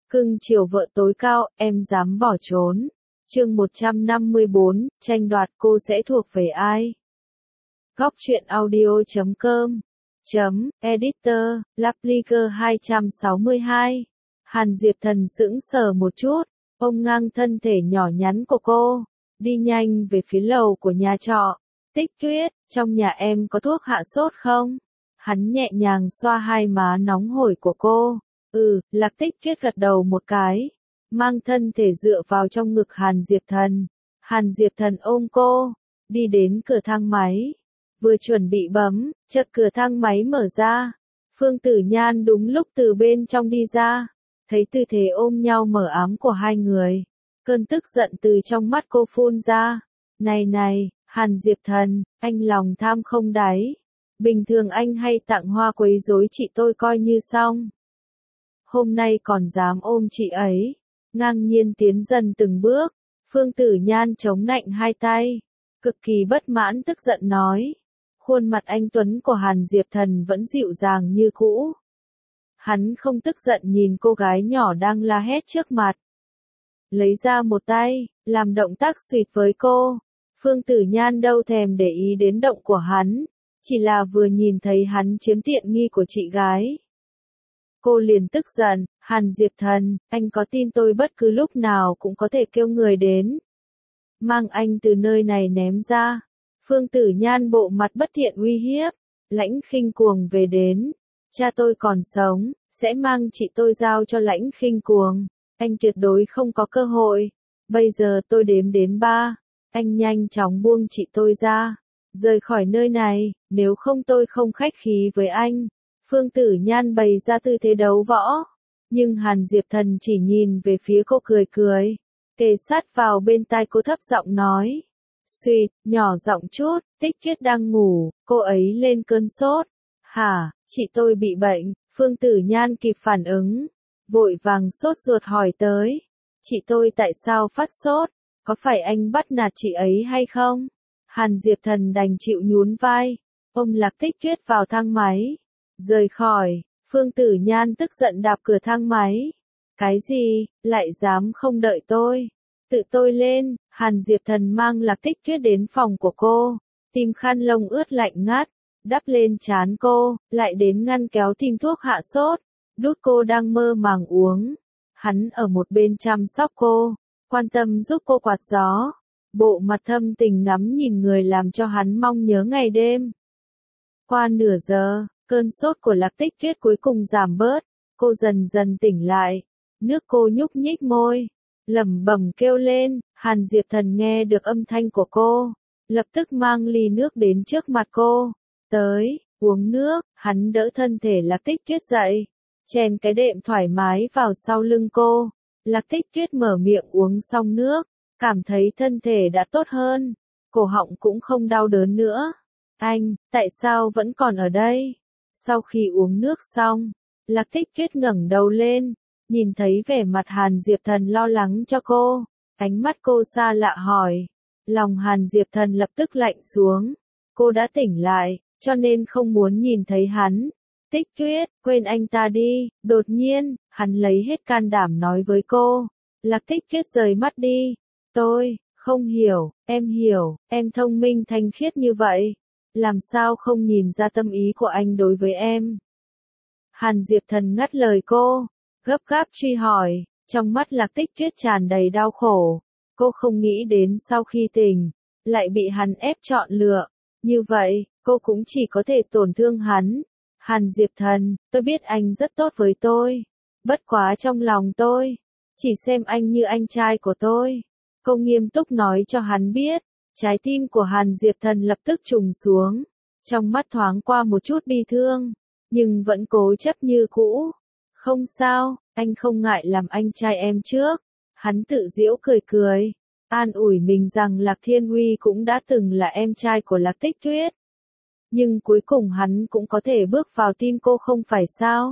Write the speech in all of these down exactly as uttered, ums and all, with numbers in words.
Cưng chiều vợ tối cao, em dám bỏ trốn. Chương một trăm năm mươi bốn, tranh đoạt cô sẽ thuộc về ai? Góc truyện audio chấm com chấm editor, Lapliger hai trăm sáu mươi hai. Hàn Diệp Thần sững sờ một chút, ôm ngang thân thể nhỏ nhắn của cô, đi nhanh về phía lầu của nhà trọ. Tích Tuyết, trong nhà em có thuốc hạ sốt không? Hắn nhẹ nhàng xoa hai má nóng hổi của cô. Ừ, Lạc Tích Tuyết gật đầu một cái, mang thân thể dựa vào trong ngực Hàn Diệp Thần. Hàn Diệp Thần ôm cô, đi đến cửa thang máy, vừa chuẩn bị bấm, chợt cửa thang máy mở ra. Phương Tử Nhan đúng lúc từ bên trong đi ra, thấy tư thế ôm nhau mở ám của hai người, cơn tức giận từ trong mắt cô phun ra. Này này, Hàn Diệp Thần, anh lòng tham không đáy, bình thường anh hay tặng hoa quấy rối chị tôi coi như xong. Hôm nay còn dám ôm chị ấy, ngang nhiên tiến dần từng bước. Phương Tử Nhan chống nạnh hai tay, cực kỳ bất mãn tức giận nói. Khuôn mặt anh tuấn của Hàn Diệp Thần vẫn dịu dàng như cũ. Hắn không tức giận nhìn cô gái nhỏ đang la hét trước mặt, lấy ra một tay, làm động tác xuyệt với cô. Phương Tử Nhan đâu thèm để ý đến động của hắn, chỉ là vừa nhìn thấy hắn chiếm tiện nghi của chị gái, cô liền tức giận. Hàn Diệp Thần, anh có tin tôi bất cứ lúc nào cũng có thể kêu người đến mang anh từ nơi này ném ra? Phương Tử Nhan bộ mặt bất thiện uy hiếp, Lãnh Khinh Cuồng về đến, cha tôi còn sống, sẽ mang chị tôi giao cho Lãnh Khinh Cuồng, anh tuyệt đối không có cơ hội. Bây giờ tôi đếm đến ba, anh nhanh chóng buông chị tôi ra, rời khỏi nơi này, nếu không tôi không khách khí với anh. Phương Tử Nhan bày ra tư thế đấu võ, nhưng Hàn Diệp Thần chỉ nhìn về phía cô cười cười, kề sát vào bên tai cô thấp giọng nói. Xuyệt, nhỏ giọng chút, Tích Tuyết đang ngủ, cô ấy lên cơn sốt. Hả, chị tôi bị bệnh? Phương Tử Nhan kịp phản ứng, vội vàng sốt ruột hỏi tới. Chị tôi tại sao phát sốt? Có phải anh bắt nạt chị ấy hay không? Hàn Diệp Thần đành chịu nhún vai, ôm Lạc Tích Tuyết vào thang máy, rời khỏi. Phương Tử Nhan tức giận đạp cửa thang máy. Cái gì, lại dám không đợi tôi? Tự tôi lên. Hàn Diệp Thần mang Lạc Tích Tuyết đến phòng của cô, tìm khăn lông ướt lạnh ngắt, đắp lên trán cô, lại đến ngăn kéo tìm thuốc hạ sốt, đút cô đang mơ màng uống. Hắn ở một bên chăm sóc cô, quan tâm giúp cô quạt gió, bộ mặt thâm tình ngắm nhìn người làm cho hắn mong nhớ ngày đêm. Qua nửa giờ, cơn sốt của Lạc Tích Tuyết cuối cùng giảm bớt, cô dần dần tỉnh lại, nước cô nhúc nhích môi, lẩm bẩm kêu lên. Hàn Diệp Thần nghe được âm thanh của cô, lập tức mang ly nước đến trước mặt cô. Tới, uống nước. Hắn đỡ thân thể Lạc Tích Tuyết dậy, chèn cái đệm thoải mái vào sau lưng cô. Lạc Tích Tuyết mở miệng uống xong nước, cảm thấy thân thể đã tốt hơn, cổ họng cũng không đau đớn nữa. Anh, tại sao vẫn còn ở đây? Sau khi uống nước xong, Lạc Tích Tuyết ngẩng đầu lên, nhìn thấy vẻ mặt Hàn Diệp Thần lo lắng cho cô, ánh mắt cô xa lạ hỏi. Lòng Hàn Diệp Thần lập tức lạnh xuống, cô đã tỉnh lại, cho nên không muốn nhìn thấy hắn. Tích Tuyết, quên anh ta đi. Đột nhiên, hắn lấy hết can đảm nói với cô. Lạc Tích Tuyết rời mắt đi. Tôi, không hiểu, em hiểu, em thông minh thanh khiết như vậy, làm sao không nhìn ra tâm ý của anh đối với em? Hàn Diệp Thần ngắt lời cô, gấp gáp truy hỏi, trong mắt Lạc Tích Tuyết tràn đầy đau khổ. Cô không nghĩ đến sau khi tỉnh, lại bị hắn ép chọn lựa. Như vậy, cô cũng chỉ có thể tổn thương hắn. Hàn Diệp Thần, tôi biết anh rất tốt với tôi. Bất quá trong lòng tôi, chỉ xem anh như anh trai của tôi. Cô nghiêm túc nói cho hắn biết. Trái tim của Hàn Diệp Thần lập tức trùng xuống. Trong mắt thoáng qua một chút bi thương, nhưng vẫn cố chấp như cũ. Không sao, anh không ngại làm anh trai em trước. Hắn tự giễu cười cười, an ủi mình rằng Lạc Thiên Uy cũng đã từng là em trai của Lạc Tích Tuyết. Nhưng cuối cùng hắn cũng có thể bước vào tim cô không phải sao?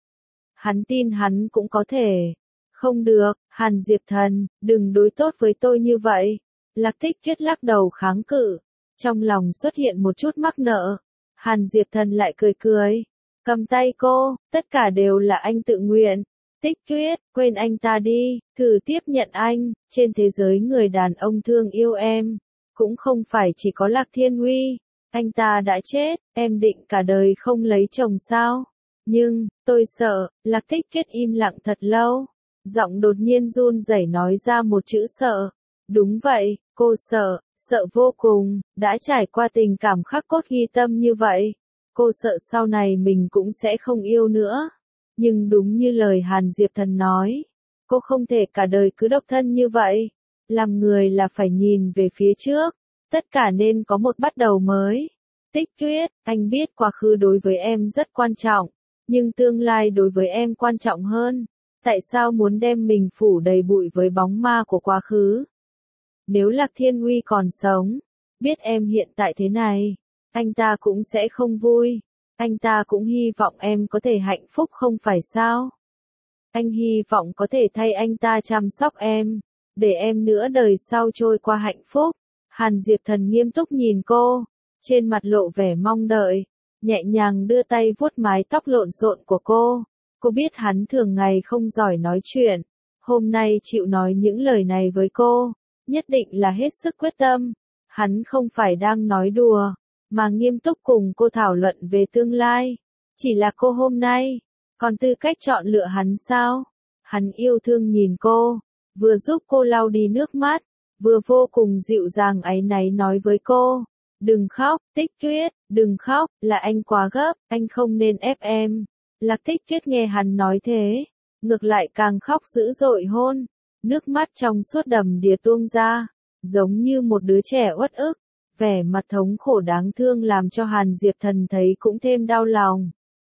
Hắn tin hắn cũng có thể. Không được, Hàn Diệp Thần, đừng đối tốt với tôi như vậy. Lạc Tích Tuyết lắc đầu kháng cự, trong lòng xuất hiện một chút mắc nợ. Hàn Diệp Thần lại cười cười, cầm tay cô, tất cả đều là anh tự nguyện. Tích Tuyết, quên anh ta đi, thử tiếp nhận anh, trên thế giới người đàn ông thương yêu em, cũng không phải chỉ có Lạc Thiên Uy, anh ta đã chết, em định cả đời không lấy chồng sao? Nhưng, tôi sợ, Lạc Tích Tuyết im lặng thật lâu, giọng đột nhiên run rẩy nói ra một chữ sợ. Đúng vậy, cô sợ, sợ vô cùng, đã trải qua tình cảm khắc cốt ghi tâm như vậy. Cô sợ sau này mình cũng sẽ không yêu nữa. Nhưng đúng như lời Hàn Diệp Thần nói, cô không thể cả đời cứ độc thân như vậy. Làm người là phải nhìn về phía trước, tất cả nên có một bắt đầu mới. Tích Tuyết, anh biết quá khứ đối với em rất quan trọng, nhưng tương lai đối với em quan trọng hơn. Tại sao muốn đem mình phủ đầy bụi với bóng ma của quá khứ? Nếu Lạc Thiên Uy còn sống, biết em hiện tại thế này, anh ta cũng sẽ không vui. Anh ta cũng hy vọng em có thể hạnh phúc không phải sao? Anh hy vọng có thể thay anh ta chăm sóc em, để em nửa đời sau trôi qua hạnh phúc. Hàn Diệp Thần nghiêm túc nhìn cô, trên mặt lộ vẻ mong đợi, nhẹ nhàng đưa tay vuốt mái tóc lộn xộn của cô. Cô biết hắn thường ngày không giỏi nói chuyện, hôm nay chịu nói những lời này với cô, nhất định là hết sức quyết tâm. Hắn không phải đang nói đùa, mà nghiêm túc cùng cô thảo luận về tương lai. Chỉ là cô hôm nay, còn tư cách chọn lựa hắn sao? Hắn yêu thương nhìn cô, vừa giúp cô lau đi nước mắt, vừa vô cùng dịu dàng áy náy nói với cô. Đừng khóc, Tích Tuyết, đừng khóc, là anh quá gấp, anh không nên ép em. Lạc Tích Tuyết nghe hắn nói thế, ngược lại càng khóc dữ dội hôn, nước mắt trong suốt đầm đìa tuôn ra, giống như một đứa trẻ uất ức. Vẻ mặt thống khổ đáng thương làm cho Hàn Diệp Thần thấy cũng thêm đau lòng.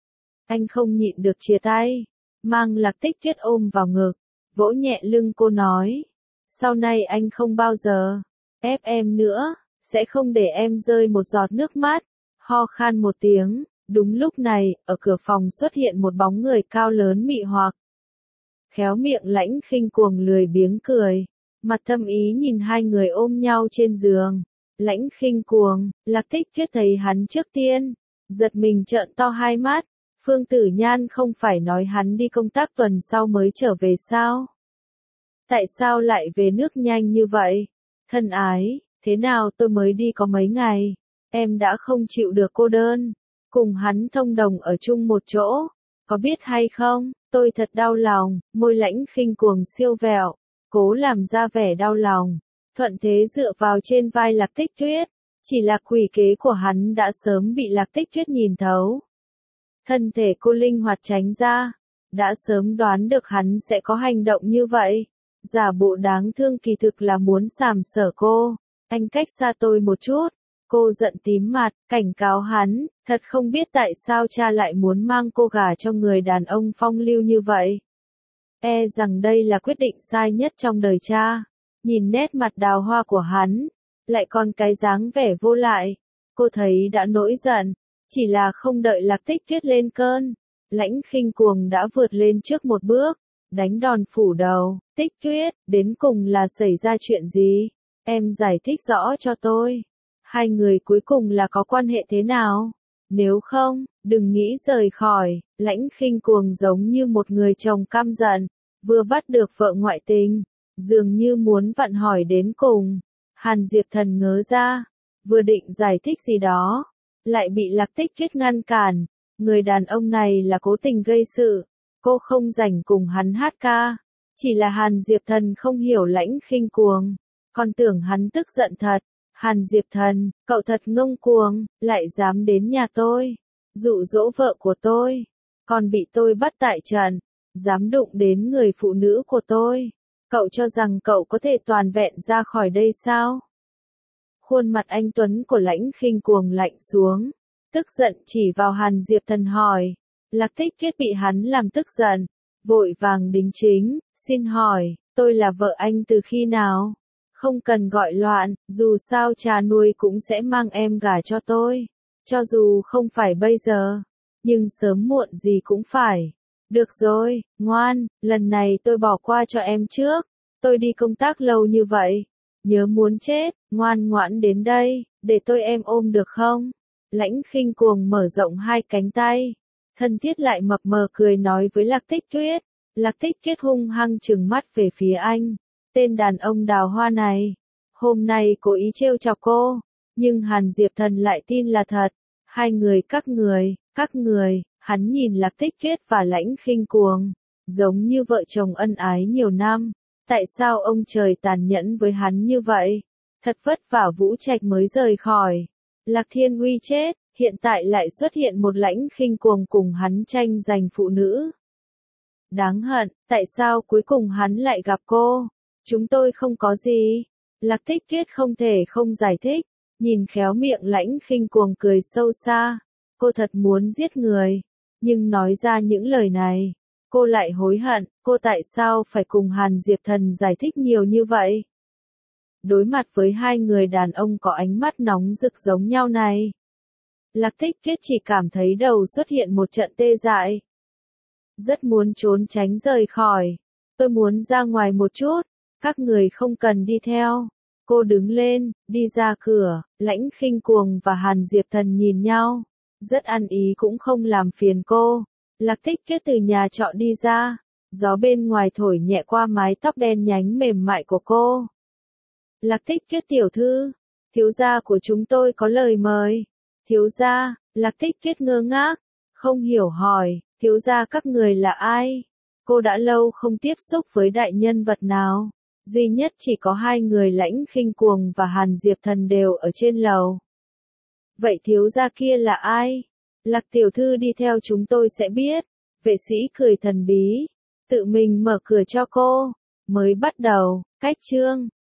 Anh không nhịn được chia tay, mang Lạc Tích Tuyết ôm vào ngực, vỗ nhẹ lưng cô nói. Sau này anh không bao giờ ép em nữa, sẽ không để em rơi một giọt nước mắt. Ho khan một tiếng, đúng lúc này, ở cửa phòng xuất hiện một bóng người cao lớn mị hoặc. Khéo miệng Lãnh Khinh Cuồng lười biếng cười, mặt thâm ý nhìn hai người ôm nhau trên giường. Lãnh Khinh Cuồng, Lạc Tích Tuyết thấy hắn trước tiên, giật mình trợn to hai mắt. Phương Tử Nhan không phải nói hắn đi công tác tuần sau mới trở về sao? Tại sao lại về nước nhanh như vậy? Thân ái, thế nào tôi mới đi có mấy ngày, em đã không chịu được cô đơn, cùng hắn thông đồng ở chung một chỗ, có biết hay không, tôi thật đau lòng. Môi Lãnh Khinh Cuồng siêu vẹo, cố làm ra vẻ đau lòng, thuận thế dựa vào trên vai Lạc Tích Tuyết, chỉ là quỷ kế của hắn đã sớm bị Lạc Tích Tuyết nhìn thấu. Thân thể cô linh hoạt tránh ra, đã sớm đoán được hắn sẽ có hành động như vậy, giả bộ đáng thương kỳ thực là muốn sàm sỡ cô. Anh cách xa tôi một chút. Cô giận tím mặt, cảnh cáo hắn, thật không biết tại sao cha lại muốn mang cô gả cho người đàn ông phong lưu như vậy. E rằng đây là quyết định sai nhất trong đời cha. Nhìn nét mặt đào hoa của hắn, lại còn cái dáng vẻ vô lại, cô thấy đã nổi giận, chỉ là không đợi Lạc Tích Tuyết lên cơn, Lãnh Khinh Cuồng đã vượt lên trước một bước, đánh đòn phủ đầu. Tích Tuyết, đến cùng là xảy ra chuyện gì? Em giải thích rõ cho tôi. Hai người cuối cùng là có quan hệ thế nào? Nếu không, đừng nghĩ rời khỏi. Lãnh Khinh Cuồng giống như một người chồng căm giận, vừa bắt được vợ ngoại tình, dường như muốn vặn hỏi đến cùng. Hàn Diệp Thần ngớ ra, vừa định giải thích gì đó, lại bị Lạc Tích Tuyết ngăn cản. Người đàn ông này là cố tình gây sự, cô không rảnh cùng hắn hát ca. Chỉ là Hàn Diệp Thần không hiểu Lãnh Khinh Cuồng, còn tưởng hắn tức giận thật. Hàn Diệp Thần, cậu thật ngông cuồng, lại dám đến nhà tôi, dụ dỗ vợ của tôi, còn bị tôi bắt tại trận, dám đụng đến người phụ nữ của tôi. Cậu cho rằng cậu có thể toàn vẹn ra khỏi đây sao? Khuôn mặt anh tuấn của Lãnh Khinh Cuồng lạnh xuống, tức giận chỉ vào Hàn Diệp Thần hỏi. Lạc Tích Tuyết bị hắn làm tức giận, vội vàng đính chính, xin hỏi, tôi là vợ anh từ khi nào? Không cần gọi loạn, dù sao cha nuôi cũng sẽ mang em gả cho tôi. Cho dù không phải bây giờ, nhưng sớm muộn gì cũng phải. Được rồi, ngoan, lần này tôi bỏ qua cho em trước. Tôi đi công tác lâu như vậy, nhớ muốn chết, ngoan ngoãn đến đây, để tôi em ôm được không? Lãnh Khinh Cuồng mở rộng hai cánh tay, thân thiết lại mập mờ cười nói với Lạc Tích Tuyết. Lạc Tích Kết hung hăng trừng mắt về phía anh. Tên đàn ông đào hoa này. Hôm nay cố ý trêu chọc cô. Nhưng Hàn Diệp Thần lại tin là thật. Hai người các người, các người, hắn nhìn Lạc Tích Kết và Lãnh Khinh Cuồng. Giống như vợ chồng ân ái nhiều năm. Tại sao ông trời tàn nhẫn với hắn như vậy? Thật vất vả Vũ Trạch mới rời khỏi. Lạc Thiên Uy chết, hiện tại lại xuất hiện một Lãnh Khinh Cuồng cùng hắn tranh giành phụ nữ. Đáng hận, tại sao cuối cùng hắn lại gặp cô? Chúng tôi không có gì. Lạc Tích Kết không thể không giải thích, nhìn khéo miệng Lãnh Khinh Cuồng cười sâu xa. Cô thật muốn giết người, nhưng nói ra những lời này, cô lại hối hận, cô tại sao phải cùng Hàn Diệp Thần giải thích nhiều như vậy? Đối mặt với hai người đàn ông có ánh mắt nóng rực giống nhau này, Lạc Tích Kết chỉ cảm thấy đầu xuất hiện một trận tê dại. Rất muốn trốn tránh rời khỏi. Tôi muốn ra ngoài một chút, các người không cần đi theo. Cô đứng lên, đi ra cửa, Lãnh Khinh Cuồng và Hàn Diệp Thần nhìn nhau. Rất ăn ý cũng không làm phiền cô. Lạc Tích Kết từ nhà trọ đi ra. Gió bên ngoài thổi nhẹ qua mái tóc đen nhánh mềm mại của cô. Lạc Tích Kết tiểu thư, thiếu gia của chúng tôi có lời mời. Thiếu gia, Lạc Tích Kết ngơ ngác, không hiểu hỏi, thiếu gia các người là ai? Cô đã lâu không tiếp xúc với đại nhân vật nào. Duy nhất chỉ có hai người Lãnh Khinh Cuồng và Hàn Diệp Thần đều ở trên lầu. Vậy thiếu gia kia là ai? Lạc tiểu thư đi theo chúng tôi sẽ biết. Vệ sĩ cười thần bí, tự mình mở cửa cho cô. Mới bắt đầu, cách chương.